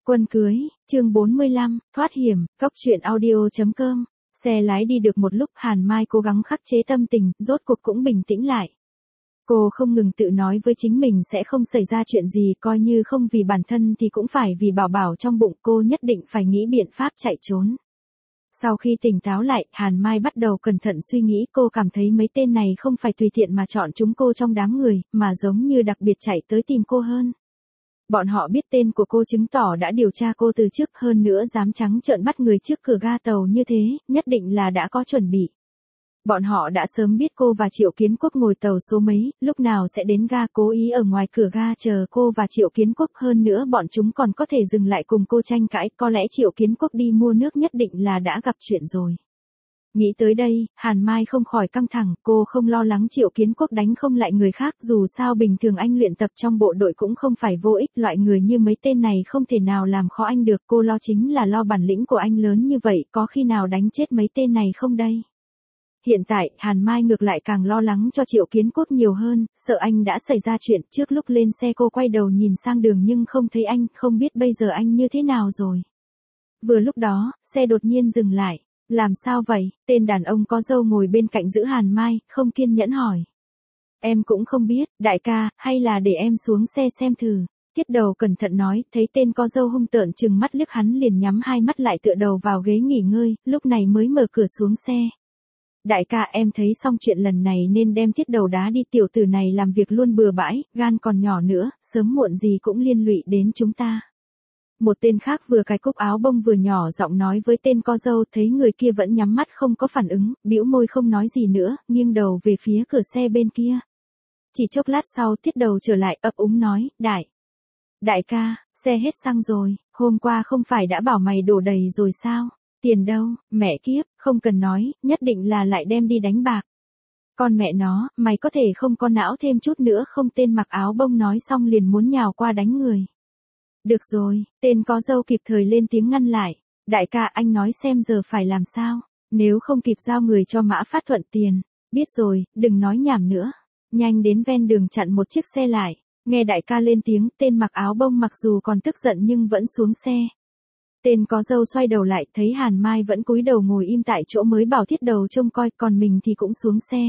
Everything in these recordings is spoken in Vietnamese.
Quân cưới, chương 45, thoát hiểm, góc truyện audio.com. Xe lái đi được một lúc, Hàn Mai cố gắng khắc chế tâm tình, rốt cuộc cũng bình tĩnh lại. Cô không ngừng tự nói với chính mình sẽ không xảy ra chuyện gì, coi như không vì bản thân thì cũng phải vì bảo bảo trong bụng, cô nhất định phải nghĩ biện pháp chạy trốn. Sau khi tỉnh táo lại, Hàn Mai bắt đầu cẩn thận suy nghĩ, cô cảm thấy mấy tên này không phải tùy tiện mà chọn chúng cô trong đám người, mà giống như đặc biệt chạy tới tìm cô hơn. Bọn họ biết tên của cô chứng tỏ đã điều tra cô từ trước, hơn nữa dám trắng trợn bắt người trước cửa ga tàu như thế, nhất định là đã có chuẩn bị. Bọn họ đã sớm biết cô và Triệu Kiến Quốc ngồi tàu số mấy, lúc nào sẽ đến ga, cố ý ở ngoài cửa ga chờ cô và Triệu Kiến Quốc, hơn nữa bọn chúng còn có thể dừng lại cùng cô tranh cãi, có lẽ Triệu Kiến Quốc đi mua nước nhất định là đã gặp chuyện rồi. Nghĩ tới đây, Hàn Mai không khỏi căng thẳng, cô không lo lắng Triệu Kiến Quốc đánh không lại người khác, dù sao bình thường anh luyện tập trong bộ đội cũng không phải vô ích, loại người như mấy tên này không thể nào làm khó anh được, cô lo chính là lo bản lĩnh của anh lớn như vậy, có khi nào đánh chết mấy tên này không đây? Hiện tại, Hàn Mai ngược lại càng lo lắng cho Triệu Kiến Quốc nhiều hơn, sợ anh đã xảy ra chuyện. Trước lúc lên xe cô quay đầu nhìn sang đường nhưng không thấy anh, không biết bây giờ anh như thế nào rồi. Vừa lúc đó, xe đột nhiên dừng lại. Làm sao vậy? Tên đàn ông có râu ngồi bên cạnh giữ Hàn Mai, không kiên nhẫn hỏi. Em cũng không biết, đại ca, hay là để em xuống xe xem thử. Tiết Đầu cẩn thận nói, thấy tên có râu hung tợn trừng mắt liếc hắn liền nhắm hai mắt lại tựa đầu vào ghế nghỉ ngơi, lúc này mới mở cửa xuống xe. Đại ca, em thấy xong chuyện lần này nên đem Tiết Đầu đá đi, tiểu tử này làm việc luôn bừa bãi, gan còn nhỏ nữa, sớm muộn gì cũng liên lụy đến chúng ta. Một tên khác vừa cài cúc áo bông vừa nhỏ giọng nói với tên co râu, thấy người kia vẫn nhắm mắt không có phản ứng, bĩu môi không nói gì nữa, nghiêng đầu về phía cửa xe bên kia. Chỉ chốc lát sau Tiết Đầu trở lại ấp úng nói, Đại ca, xe hết xăng rồi, hôm qua không phải đã bảo mày đổ đầy rồi sao? Tiền đâu, mẹ kiếp, không cần nói, nhất định là lại đem đi đánh bạc. Con mẹ nó, mày có thể không có não thêm chút nữa không? Tên mặc áo bông nói xong liền muốn nhào qua đánh người. Được rồi, tên có râu kịp thời lên tiếng ngăn lại. Đại ca, anh nói xem giờ phải làm sao, nếu không kịp giao người cho Mã Phát Thuận tiền. Biết rồi, đừng nói nhảm nữa. Nhanh đến ven đường chặn một chiếc xe lại. Nghe đại ca lên tiếng, tên mặc áo bông mặc dù còn tức giận nhưng vẫn xuống xe. Tên có râu xoay đầu lại, thấy Hàn Mai vẫn cúi đầu ngồi im tại chỗ mới bảo Tiết Đầu trông coi, còn mình thì cũng xuống xe.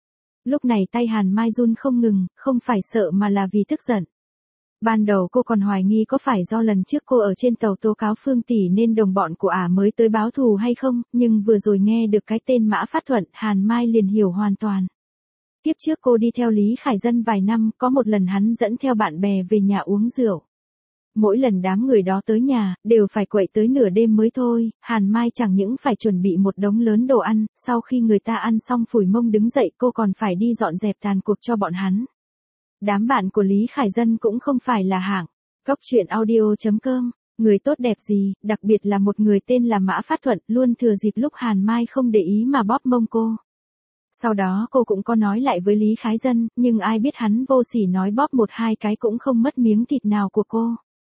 Lúc này tay Hàn Mai run không ngừng, không phải sợ mà là vì tức giận. Ban đầu cô còn hoài nghi có phải do lần trước cô ở trên tàu tố cáo Phương tỷ nên đồng bọn của ả mới tới báo thù hay không, nhưng vừa rồi nghe được cái tên Mã Phát Thuận, Hàn Mai liền hiểu hoàn toàn. Kiếp trước cô đi theo Lý Khải Dân vài năm, có một lần hắn dẫn theo bạn bè về nhà uống rượu. Mỗi lần đám người đó tới nhà, đều phải quậy tới nửa đêm mới thôi, Hàn Mai chẳng những phải chuẩn bị một đống lớn đồ ăn, sau khi người ta ăn xong phủi mông đứng dậy cô còn phải đi dọn dẹp tàn cuộc cho bọn hắn. Đám bạn của Lý Khải Dân cũng không phải là hạng. Góc truyện audio.com, người tốt đẹp gì, đặc biệt là một người tên là Mã Phát Thuận, luôn thừa dịp lúc Hàn Mai không để ý mà bóp mông cô. Sau đó cô cũng có nói lại với Lý Khải Dân, nhưng ai biết hắn vô sỉ nói bóp một hai cái cũng không mất miếng thịt nào của cô.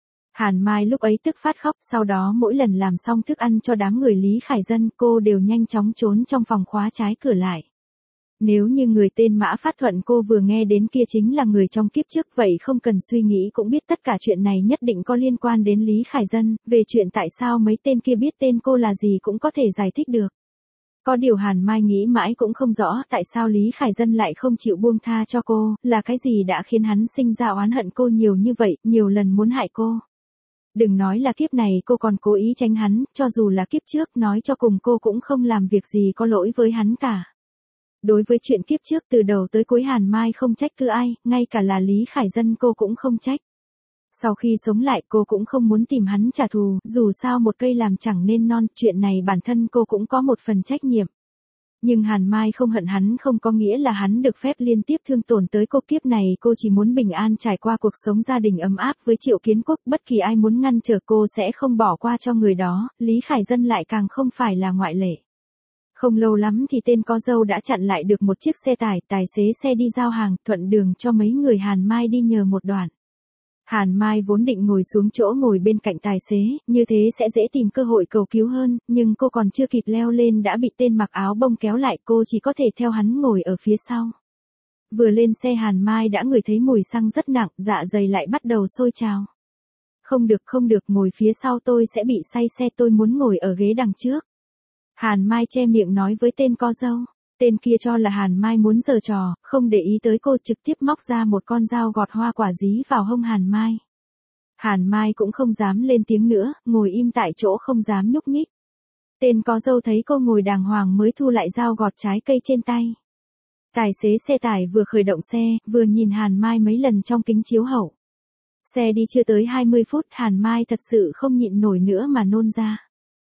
Hàn Mai lúc ấy tức phát khóc, sau đó mỗi lần làm xong thức ăn cho đám người Lý Khải Dân, cô đều nhanh chóng trốn trong phòng khóa trái cửa lại. Nếu như người tên Mã Phát Thuận cô vừa nghe đến kia chính là người trong kiếp trước, vậy không cần suy nghĩ cũng biết tất cả chuyện này nhất định có liên quan đến Lý Khải Dân, về chuyện tại sao mấy tên kia biết tên cô là gì cũng có thể giải thích được. Có điều Hàn Mai nghĩ mãi cũng không rõ tại sao Lý Khải Dân lại không chịu buông tha cho cô, là cái gì đã khiến hắn sinh ra oán hận cô nhiều như vậy, nhiều lần muốn hại cô. Đừng nói là kiếp này cô còn cố ý tránh hắn, cho dù là kiếp trước nói cho cùng cô cũng không làm việc gì có lỗi với hắn cả. Đối với chuyện kiếp trước từ đầu tới cuối Hàn Mai không trách cứ ai, ngay cả là Lý Khải Dân cô cũng không trách. Sau khi sống lại cô cũng không muốn tìm hắn trả thù, dù sao một cây làm chẳng nên non, chuyện này bản thân cô cũng có một phần trách nhiệm. Nhưng Hàn Mai không hận hắn không có nghĩa là hắn được phép liên tiếp thương tổn tới cô, kiếp này cô chỉ muốn bình an trải qua cuộc sống gia đình ấm áp với Triệu Kiến Quốc, bất kỳ ai muốn ngăn trở cô sẽ không bỏ qua cho người đó, Lý Khải Dân lại càng không phải là ngoại lệ. Không lâu lắm thì tên có râu đã chặn lại được một chiếc xe tải, tài xế xe đi giao hàng, thuận đường cho mấy người Hàn Mai đi nhờ một đoạn. Hàn Mai vốn định ngồi xuống chỗ ngồi bên cạnh tài xế, như thế sẽ dễ tìm cơ hội cầu cứu hơn, nhưng cô còn chưa kịp leo lên đã bị tên mặc áo bông kéo lại, cô chỉ có thể theo hắn ngồi ở phía sau. Vừa lên xe Hàn Mai đã ngửi thấy mùi xăng rất nặng, dạ dày lại bắt đầu sôi trào. Không được, ngồi phía sau tôi sẽ bị say xe, tôi muốn ngồi ở ghế đằng trước. Hàn Mai che miệng nói với tên co dâu. Tên kia cho là Hàn Mai muốn giở trò, không để ý tới cô, trực tiếp móc ra một con dao gọt hoa quả dí vào hông Hàn Mai. Hàn Mai cũng không dám lên tiếng nữa, ngồi im tại chỗ không dám nhúc nhích. Tên có dâu thấy cô ngồi đàng hoàng mới thu lại dao gọt trái cây trên tay. Tài xế xe tải vừa khởi động xe, vừa nhìn Hàn Mai mấy lần trong kính chiếu hậu. Xe đi chưa tới 20 phút, Hàn Mai thật sự không nhịn nổi nữa mà nôn ra.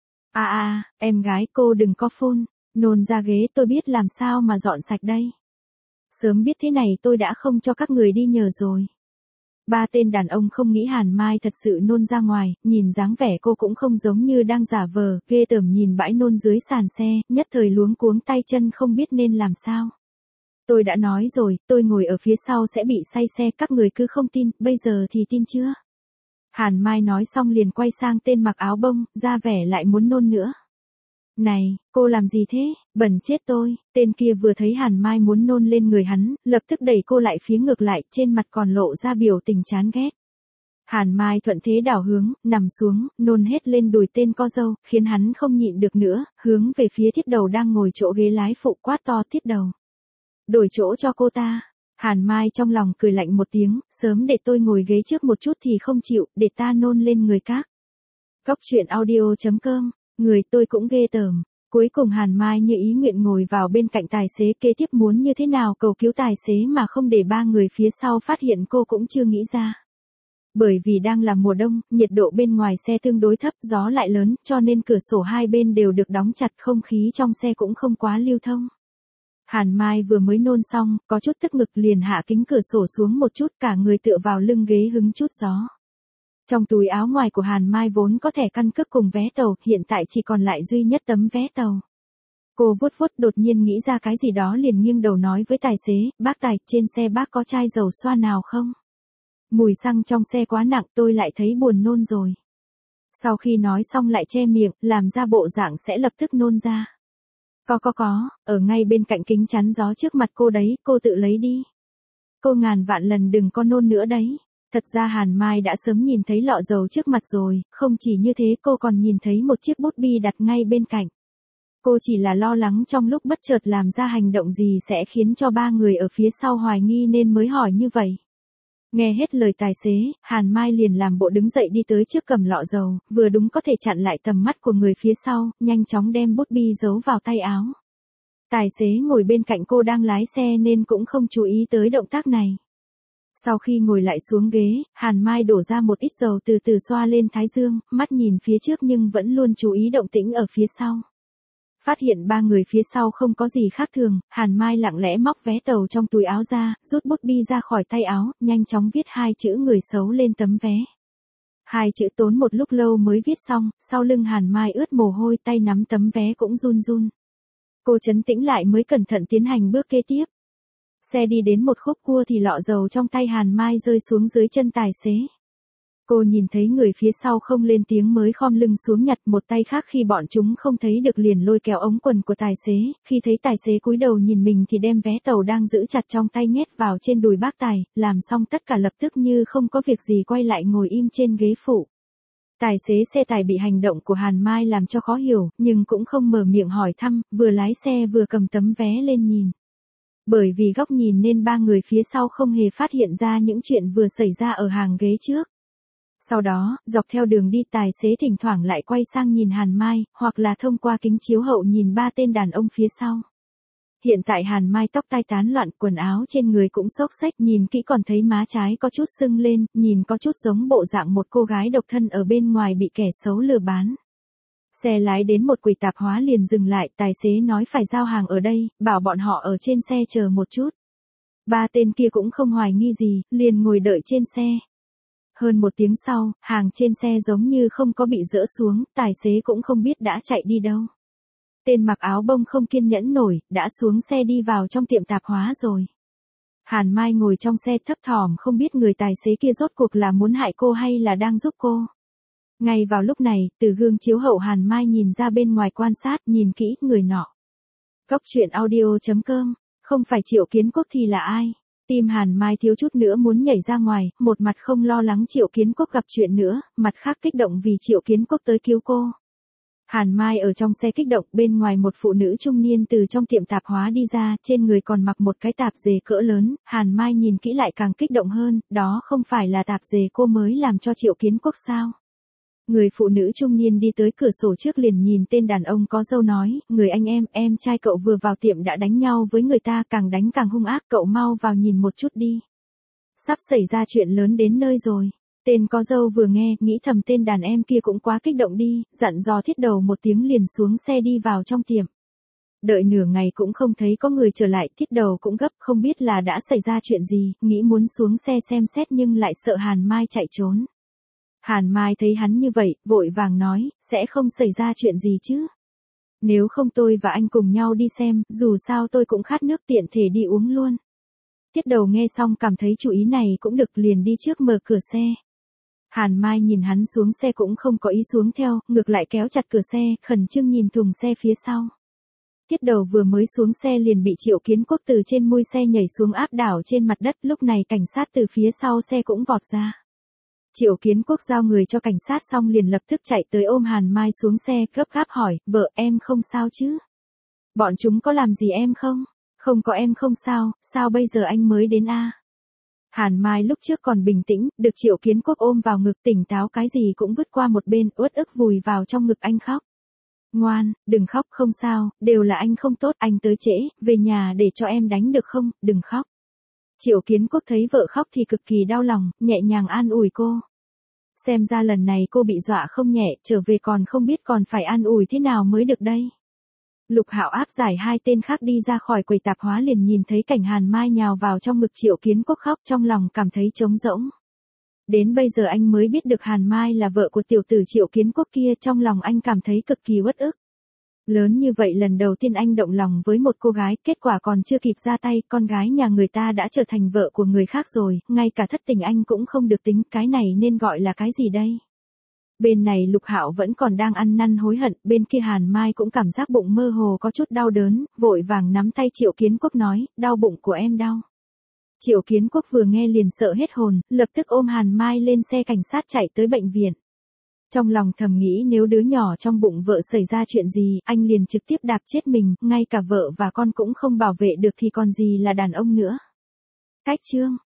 Em gái cô đừng có phun, nôn ra ghế, tôi biết làm sao mà dọn sạch đây. Sớm biết thế này tôi đã không cho các người đi nhờ rồi. Ba tên đàn ông không nghĩ Hàn Mai thật sự nôn ra ngoài, nhìn dáng vẻ cô cũng không giống như đang giả vờ, ghê tởm nhìn bãi nôn dưới sàn xe, nhất thời luống cuống tay chân không biết nên làm sao. Tôi đã nói rồi, tôi ngồi ở phía sau sẽ bị say xe, các người cứ không tin, bây giờ thì tin chưa? Hàn Mai nói xong liền quay sang tên mặc áo bông, ra vẻ lại muốn nôn nữa. Này, cô làm gì thế, bẩn chết tôi. Tên kia vừa thấy Hàn Mai muốn nôn lên người hắn, lập tức đẩy cô lại phía ngược lại, trên mặt còn lộ ra biểu tình chán ghét. Hàn Mai thuận thế đảo hướng, nằm xuống, nôn hết lên đùi tên co dâu, khiến hắn không nhịn được nữa, hướng về phía Thiết Đầu đang ngồi chỗ ghế lái phụ, quát to: Thiết Đầu, đổi chỗ cho cô ta. Hàn Mai trong lòng cười lạnh một tiếng, sớm để tôi ngồi ghế trước một chút thì không chịu, để ta nôn lên người các. Cóc truyện audio.com, người tôi cũng ghê tởm. Cuối cùng Hàn Mai như ý nguyện ngồi vào bên cạnh tài xế, kế tiếp muốn như thế nào cầu cứu tài xế mà không để ba người phía sau phát hiện cô cũng chưa nghĩ ra. Bởi vì đang là mùa đông, nhiệt độ bên ngoài xe tương đối thấp, gió lại lớn, cho nên cửa sổ hai bên đều được đóng chặt, không khí trong xe cũng không quá lưu thông. Hàn Mai vừa mới nôn xong, có chút tức ngực liền hạ kính cửa sổ xuống một chút, cả người tựa vào lưng ghế hứng chút gió. Trong túi áo ngoài của Hàn Mai vốn có thẻ căn cước cùng vé tàu, hiện tại chỉ còn lại duy nhất tấm vé tàu. Cô vuốt vuốt đột nhiên nghĩ ra cái gì đó liền nghiêng đầu nói với tài xế: Bác tài, trên xe bác có chai dầu xoa nào không? Mùi xăng trong xe quá nặng, tôi lại thấy buồn nôn rồi. Sau khi nói xong lại che miệng, làm ra bộ dạng sẽ lập tức nôn ra. Có, ở ngay bên cạnh kính chắn gió trước mặt cô đấy, cô tự lấy đi. Cô ngàn vạn lần đừng có nôn nữa đấy. Thật ra Hàn Mai đã sớm nhìn thấy lọ dầu trước mặt rồi, không chỉ như thế cô còn nhìn thấy một chiếc bút bi đặt ngay bên cạnh. Cô chỉ là lo lắng trong lúc bất chợt làm ra hành động gì sẽ khiến cho ba người ở phía sau hoài nghi nên mới hỏi như vậy. Nghe hết lời tài xế, Hàn Mai liền làm bộ đứng dậy đi tới trước cầm lọ dầu, vừa đúng có thể chặn lại tầm mắt của người phía sau, nhanh chóng đem bút bi giấu vào tay áo. Tài xế ngồi bên cạnh cô đang lái xe nên cũng không chú ý tới động tác này. Sau khi ngồi lại xuống ghế, Hàn Mai đổ ra một ít dầu từ từ xoa lên thái dương, mắt nhìn phía trước nhưng vẫn luôn chú ý động tĩnh ở phía sau. Phát hiện ba người phía sau không có gì khác thường, Hàn Mai lặng lẽ móc vé tàu trong túi áo ra, rút bút bi ra khỏi tay áo, nhanh chóng viết hai chữ người xấu lên tấm vé. Hai chữ tốn một lúc lâu mới viết xong, sau lưng Hàn Mai ướt mồ hôi, tay nắm tấm vé cũng run run. Cô trấn tĩnh lại mới cẩn thận tiến hành bước kế tiếp. Xe đi đến một khúc cua thì lọ dầu trong tay Hàn Mai rơi xuống dưới chân tài xế. Cô nhìn thấy người phía sau không lên tiếng mới khom lưng xuống nhặt, một tay khác khi bọn chúng không thấy được liền lôi kéo ống quần của tài xế, khi thấy tài xế cúi đầu nhìn mình thì đem vé tàu đang giữ chặt trong tay nhét vào trên đùi bác tài, làm xong tất cả lập tức như không có việc gì quay lại ngồi im trên ghế phụ. Tài xế xe tải bị hành động của Hàn Mai làm cho khó hiểu, nhưng cũng không mở miệng hỏi thăm, vừa lái xe vừa cầm tấm vé lên nhìn. Bởi vì góc nhìn nên ba người phía sau không hề phát hiện ra những chuyện vừa xảy ra ở hàng ghế trước. Sau đó, dọc theo đường đi tài xế thỉnh thoảng lại quay sang nhìn Hàn Mai, hoặc là thông qua kính chiếu hậu nhìn ba tên đàn ông phía sau. Hiện tại Hàn Mai tóc tai tán loạn, quần áo trên người cũng xốc xếch, nhìn kỹ còn thấy má trái có chút sưng lên, nhìn có chút giống bộ dạng một cô gái độc thân ở bên ngoài bị kẻ xấu lừa bán. Xe lái đến một quầy tạp hóa liền dừng lại, tài xế nói phải giao hàng ở đây, bảo bọn họ ở trên xe chờ một chút. Ba tên kia cũng không hoài nghi gì, liền ngồi đợi trên xe. Hơn một tiếng sau, hàng trên xe giống như không có bị dỡ xuống, tài xế cũng không biết đã chạy đi đâu. Tên mặc áo bông không kiên nhẫn nổi, đã xuống xe đi vào trong tiệm tạp hóa rồi. Hàn Mai ngồi trong xe thấp thỏm không biết người tài xế kia rốt cuộc là muốn hại cô hay là đang giúp cô. Ngay vào lúc này, từ gương chiếu hậu Hàn Mai nhìn ra bên ngoài quan sát, nhìn kỹ, người nọ. Cóc truyện audio.com, không phải Triệu Kiến Quốc thì là ai? Tim Hàn Mai thiếu chút nữa muốn nhảy ra ngoài, một mặt không lo lắng Triệu Kiến Quốc gặp chuyện nữa, mặt khác kích động vì Triệu Kiến Quốc tới cứu cô. Hàn Mai ở trong xe kích động, bên ngoài một phụ nữ trung niên từ trong tiệm tạp hóa đi ra, trên người còn mặc một cái tạp dề cỡ lớn, Hàn Mai nhìn kỹ lại càng kích động hơn, đó không phải là tạp dề cô mới làm cho Triệu Kiến Quốc sao? Người phụ nữ trung niên đi tới cửa sổ trước liền nhìn tên đàn ông có râu nói, người anh em trai cậu vừa vào tiệm đã đánh nhau với người ta, càng đánh càng hung ác, cậu mau vào nhìn một chút đi. Sắp xảy ra chuyện lớn đến nơi rồi. Tên có râu vừa nghe, nghĩ thầm tên đàn em kia cũng quá kích động đi, dặn dò Thiết Đầu một tiếng liền xuống xe đi vào trong tiệm. Đợi nửa ngày cũng không thấy có người trở lại, Thiết Đầu cũng gấp, không biết là đã xảy ra chuyện gì, nghĩ muốn xuống xe xem xét nhưng lại sợ Hàn Mai chạy trốn. Hàn Mai thấy hắn như vậy, vội vàng nói, sẽ không xảy ra chuyện gì chứ. Nếu không tôi và anh cùng nhau đi xem, dù sao tôi cũng khát nước, tiện thể đi uống luôn. Thiết Đầu nghe xong cảm thấy chủ ý này cũng được, liền đi trước mở cửa xe. Hàn Mai nhìn hắn xuống xe cũng không có ý xuống theo, ngược lại kéo chặt cửa xe, khẩn trương nhìn thùng xe phía sau. Thiết Đầu vừa mới xuống xe liền bị Triệu Kiến Quốc từ trên mui xe nhảy xuống áp đảo trên mặt đất, lúc này cảnh sát từ phía sau xe cũng vọt ra. Triệu Kiến Quốc giao người cho cảnh sát xong liền lập tức chạy tới ôm Hàn Mai xuống xe, gấp gáp hỏi, vợ em không sao chứ? Bọn chúng có làm gì em không? Không có, em không sao, sao bây giờ anh mới đến a? Hàn Mai lúc trước còn bình tĩnh, được Triệu Kiến Quốc ôm vào ngực, tỉnh táo cái gì cũng vứt qua một bên, uất ức vùi vào trong ngực anh khóc. Ngoan, đừng khóc, không sao, đều là anh không tốt, anh tới trễ, về nhà để cho em đánh được không, đừng khóc. Triệu Kiến Quốc thấy vợ khóc thì cực kỳ đau lòng, nhẹ nhàng an ủi cô. Xem ra lần này cô bị dọa không nhẹ, trở về còn không biết còn phải an ủi thế nào mới được đây. Lục Hạo áp giải hai tên khác đi ra khỏi quầy tạp hóa liền nhìn thấy cảnh Hàn Mai nhào vào trong ngực Triệu Kiến Quốc khóc, trong lòng cảm thấy trống rỗng. Đến bây giờ anh mới biết được Hàn Mai là vợ của tiểu tử Triệu Kiến Quốc kia, trong lòng anh cảm thấy cực kỳ uất ức. Lớn như vậy lần đầu tiên anh động lòng với một cô gái, kết quả còn chưa kịp ra tay, con gái nhà người ta đã trở thành vợ của người khác rồi, ngay cả thất tình anh cũng không được tính, cái này nên gọi là cái gì đây? Bên này Lục Hạo vẫn còn đang ăn năn hối hận, bên kia Hàn Mai cũng cảm giác bụng mơ hồ có chút đau đớn, vội vàng nắm tay Triệu Kiến Quốc nói, đau bụng của em đau. Triệu Kiến Quốc vừa nghe liền sợ hết hồn, lập tức ôm Hàn Mai lên xe cảnh sát chạy tới bệnh viện. Trong lòng thầm nghĩ nếu đứa nhỏ trong bụng vợ xảy ra chuyện gì, anh liền trực tiếp đạp chết mình, ngay cả vợ và con cũng không bảo vệ được thì còn gì là đàn ông nữa. Cách chương